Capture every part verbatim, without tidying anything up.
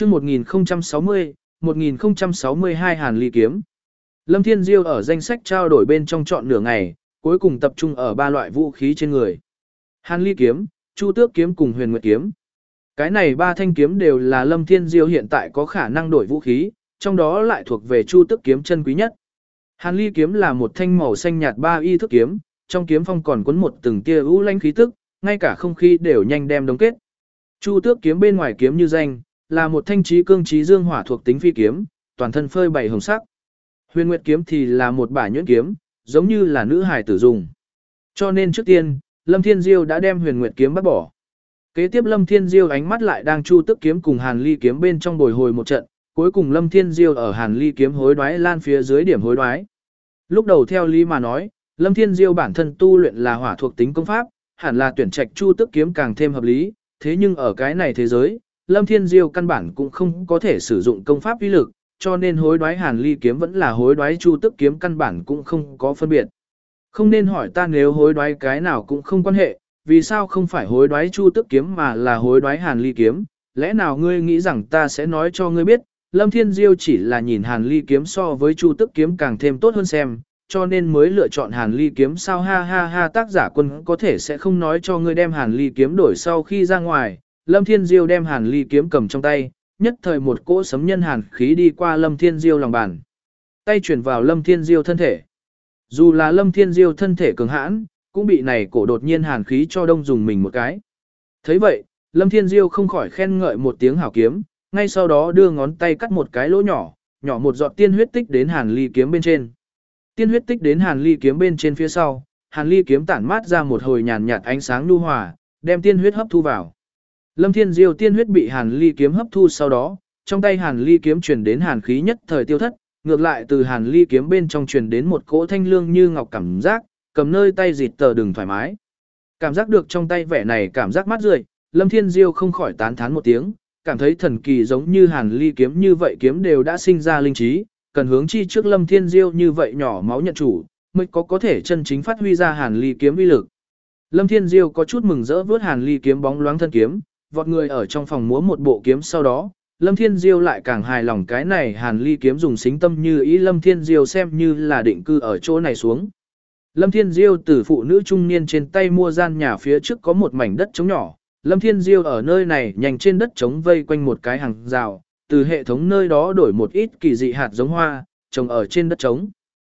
chương một nghìn không trăm sáu mươi, một nghìn không trăm sáu mươi hai Hàn Ly kiếm. Lâm Thiên Diêu ở danh sách trao đổi bên trong chọn nửa ngày, cuối cùng tập trung ở ba loại vũ khí trên người. Hàn Ly kiếm, Chu Tước kiếm cùng Huyền Nguyệt kiếm. Cái này ba thanh kiếm đều là Lâm Thiên Diêu hiện tại có khả năng đổi vũ khí, trong đó lại thuộc về Chu Tước kiếm chân quý nhất. Hàn Ly kiếm là một thanh màu xanh nhạt ba y thức kiếm, trong kiếm phong còn cuốn một từng tia u lãnh khí tức, ngay cả không khí đều nhanh đem đóng kết. Chu Tước kiếm bên ngoài kiếm như danh, là một thanh chí cương chí dương hỏa thuộc tính phi kiếm, toàn thân phơi bảy hồng sắc. Huyền Nguyệt kiếm thì là một bả nhuyễn kiếm, giống như là nữ hài tử dùng. Cho nên trước tiên, Lâm Thiên Diêu đã đem Huyền Nguyệt kiếm bắt bỏ. Kế tiếp Lâm Thiên Diêu ánh mắt lại đang Chu Tước kiếm cùng Hàn Ly kiếm bên trong bồi hồi một trận, cuối cùng Lâm Thiên Diêu ở Hàn Ly kiếm hối đoái lan phía dưới điểm hối đoái. Lúc đầu theo lý mà nói, Lâm Thiên Diêu bản thân tu luyện là hỏa thuộc tính công pháp, hẳn là tuyển trạch Chu Tước kiếm càng thêm hợp lý, thế nhưng ở cái này thế giới, Lâm Thiên Diêu căn bản cũng không có thể sử dụng công pháp uy lực, cho nên hối đoái Hàn Ly kiếm vẫn là hối đoái Chu Tước kiếm căn bản cũng không có phân biệt. Không nên hỏi ta nếu hối đoái cái nào cũng không quan hệ, vì sao không phải hối đoái Chu Tước kiếm mà là hối đoái Hàn Ly kiếm, lẽ nào ngươi nghĩ rằng ta sẽ nói cho ngươi biết, Lâm Thiên Diêu chỉ là nhìn Hàn Ly kiếm so với Chu Tước kiếm càng thêm tốt hơn xem, cho nên mới lựa chọn Hàn Ly kiếm sao ha ha ha tác giả Quân có thể sẽ không nói cho ngươi đem Hàn Ly kiếm đổi sau khi ra ngoài. Lâm Thiên Diêu đem Hàn Ly kiếm cầm trong tay, nhất thời một cỗ sấm nhân hàn khí đi qua Lâm Thiên Diêu lòng bàn tay chuyển vào Lâm Thiên Diêu thân thể. Dù là Lâm Thiên Diêu thân thể cường hãn, cũng bị này cổ đột nhiên hàn khí cho đông dùng mình một cái. Thấy vậy, Lâm Thiên Diêu không khỏi khen ngợi một tiếng hảo kiếm, ngay sau đó đưa ngón tay cắt một cái lỗ nhỏ, nhỏ một giọt tiên huyết tích đến Hàn Ly kiếm bên trên. Tiên huyết tích đến Hàn Ly kiếm bên trên phía sau, Hàn Ly kiếm tản mát ra một hồi nhàn nhạt ánh sáng nhu hòa, đem tiên huyết hấp thu vào. Lâm Thiên Diêu tiên huyết bị Hàn Ly kiếm hấp thu sau đó, trong tay Hàn Ly kiếm truyền đến hàn khí nhất thời tiêu thất, ngược lại từ Hàn Ly kiếm bên trong truyền đến một cỗ thanh lương như ngọc cảm giác, cầm nơi tay dịt tờ đừng thoải mái. Cảm giác được trong tay vẻ này cảm giác mát rượi, Lâm Thiên Diêu không khỏi tán thán một tiếng, cảm thấy thần kỳ giống như Hàn Ly kiếm như vậy kiếm đều đã sinh ra linh trí, cần hướng chi trước Lâm Thiên Diêu như vậy nhỏ máu nhận chủ, mới có có thể chân chính phát huy ra Hàn Ly kiếm uy lực. Lâm Thiên Diêu có chút mừng rỡ vớt Hàn Ly kiếm bóng loáng thân kiếm, vọt người ở trong phòng múa một bộ kiếm sau đó, Lâm Thiên Diêu lại càng hài lòng cái này Hàn Ly kiếm dùng xính tâm như ý Lâm Thiên Diêu xem như là định cư ở chỗ này xuống. Lâm Thiên Diêu từ phụ nữ trung niên trên tay mua gian nhà phía trước có một mảnh đất trống nhỏ, Lâm Thiên Diêu ở nơi này nhành trên đất trống vây quanh một cái hàng rào, từ hệ thống nơi đó đổi một ít kỳ dị hạt giống hoa, trồng ở trên đất trống.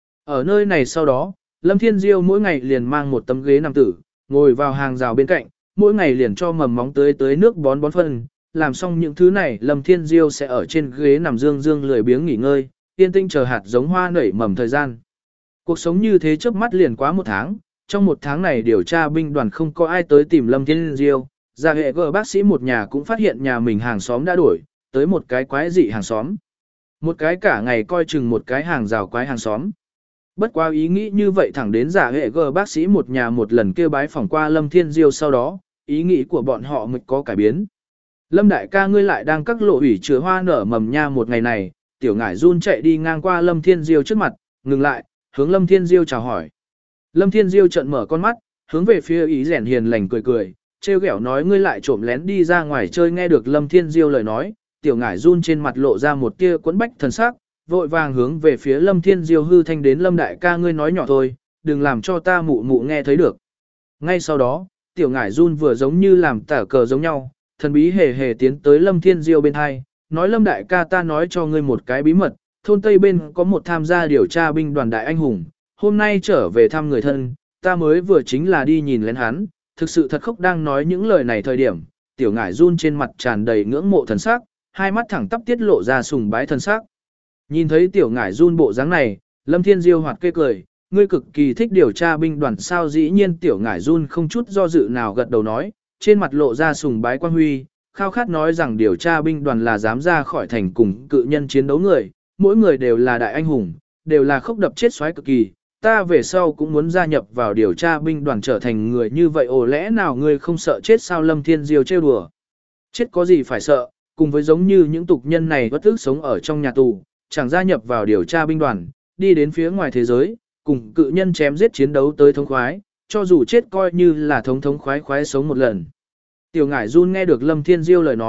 Ở nơi này sau đó, Lâm Thiên Diêu mỗi ngày liền mang một tấm ghế nằm tử, ngồi vào hàng rào bên cạnh, mỗi ngày liền cho mầm móng tưới tưới nước bón bón phân, làm xong những thứ này Lâm Thiên Diêu sẽ ở trên ghế nằm dương dương lười biếng nghỉ ngơi, yên tĩnh chờ hạt giống hoa nảy mầm thời gian. Cuộc sống như thế chớp mắt liền quá một tháng, trong một tháng này điều tra binh đoàn không có ai tới tìm Lâm Thiên Diêu, gia hệ gờ bác sĩ một nhà cũng phát hiện nhà mình hàng xóm đã đổi, tới một cái quái dị hàng xóm. Một cái cả ngày coi chừng một cái hàng rào quái hàng xóm. Bất quá ý nghĩ như vậy thẳng đến giả hệ gờ bác sĩ một nhà một lần kêu bái phỏng qua Lâm Thiên Diêu sau đó, ý nghĩ của bọn họ mới có cải biến. Lâm đại ca ngươi lại đang các lộ ủy chứa hoa nở mầm nha một ngày này, tiểu ngải run chạy đi ngang qua Lâm Thiên Diêu trước mặt, ngừng lại, hướng Lâm Thiên Diêu chào hỏi. Lâm Thiên Diêu trợn mở con mắt, hướng về phía ý rèn hiền lành cười cười, trêu ghẹo nói ngươi lại trộm lén đi ra ngoài chơi. Nghe được Lâm Thiên Diêu lời nói, tiểu ngải run trên mặt lộ ra một tia quẫn bách thần sắc, vội vàng hướng về phía Lâm Thiên Diêu hư thanh đến Lâm đại ca ngươi nói nhỏ thôi, đừng làm cho ta mụ mụ nghe thấy được. Ngay sau đó, tiểu ngải run vừa giống như làm tả cờ giống nhau, thần bí hề hề tiến tới Lâm Thiên Diêu bên hai, nói Lâm đại ca ta nói cho ngươi một cái bí mật, thôn Tây bên có một tham gia điều tra binh đoàn đại anh hùng, hôm nay trở về thăm người thân, ta mới vừa chính là đi nhìn lén hắn, thực sự thật khóc. Đang nói những lời này thời điểm, tiểu ngải run trên mặt tràn đầy ngưỡng mộ thần sắc, hai mắt thẳng tắp tiết lộ ra sùng bái thần sắc. Nhìn thấy tiểu ngải run bộ dáng này, Lâm Thiên Diêu hoạt kê cười, ngươi cực kỳ thích điều tra binh đoàn sao? Dĩ nhiên tiểu ngải run không chút do dự nào gật đầu nói, trên mặt lộ ra sùng bái quan huy, khao khát nói rằng điều tra binh đoàn là dám ra khỏi thành cùng cự nhân chiến đấu người, mỗi người đều là đại anh hùng, đều là khốc đập chết xoáy cực kỳ, ta về sau cũng muốn gia nhập vào điều tra binh đoàn trở thành người như vậy. Ồ lẽ nào ngươi không sợ chết sao? Lâm Thiên Diêu trêu đùa, chết có gì phải sợ, cùng với giống như những tục nhân này bất ức sống ở trong nhà tù, chẳng gia nhập vào điều tra binh đoàn, đi đến phía ngoài thế giới, cùng cự nhân chém giết chiến đấu tới thống khoái, cho dù chết coi như là thống thống khoái khoái sống một lần. Tiểu ngải run nghe được Lâm Thiên Diêu lời nói,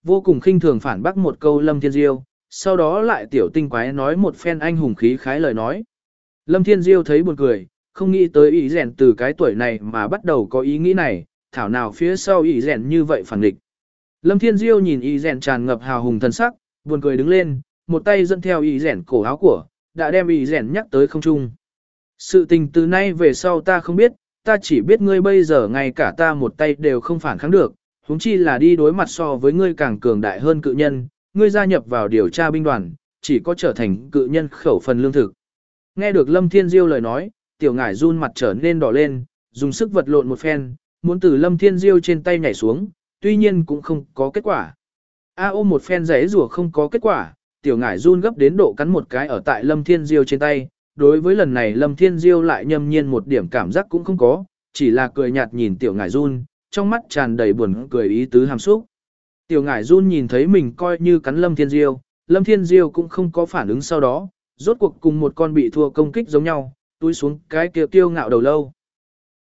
vô cùng khinh thường phản bác một câu Lâm Thiên Diêu, sau đó lại tiểu tinh quái nói một phen anh hùng khí khái lời nói. Lâm Thiên Diêu thấy buồn cười, không nghĩ tới ý rèn từ cái tuổi này mà bắt đầu có ý nghĩ này, thảo nào phía sau ý rèn như vậy phản địch. Lâm Thiên Diêu nhìn ý rèn tràn ngập hào hùng thần sắc, buồn cười đứng lên, một tay dẫn theo ý rèn cổ áo của, đã đem ý rèn nhắc tới không trung. Sự tình từ nay về sau ta không biết, ta chỉ biết ngươi bây giờ ngay cả ta một tay đều không phản kháng được, huống chi là đi đối mặt so với ngươi càng cường đại hơn cự nhân, ngươi gia nhập vào điều tra binh đoàn, chỉ có trở thành cự nhân khẩu phần lương thực. Nghe được Lâm Thiên Diêu lời nói, tiểu ngải run mặt trở nên đỏ lên, dùng sức vật lộn một phen, muốn từ Lâm Thiên Diêu trên tay nhảy xuống, tuy nhiên cũng không có kết quả. A ôm một phen giấy rùa không có kết quả, tiểu ngải run gấp đến độ cắn một cái ở tại Lâm Thiên Diêu trên tay. Đối với lần này Lâm Thiên Diêu lại nhâm nhiên một điểm cảm giác cũng không có, chỉ là cười nhạt nhìn tiểu ngải run, trong mắt tràn đầy buồn cười ý tứ hàm xúc. Tiểu ngải run nhìn thấy mình coi như cắn Lâm Thiên Diêu, Lâm Thiên Diêu cũng không có phản ứng sau đó, rốt cuộc cùng một con bị thua công kích giống nhau, túi xuống cái kia kiêu ngạo đầu lâu.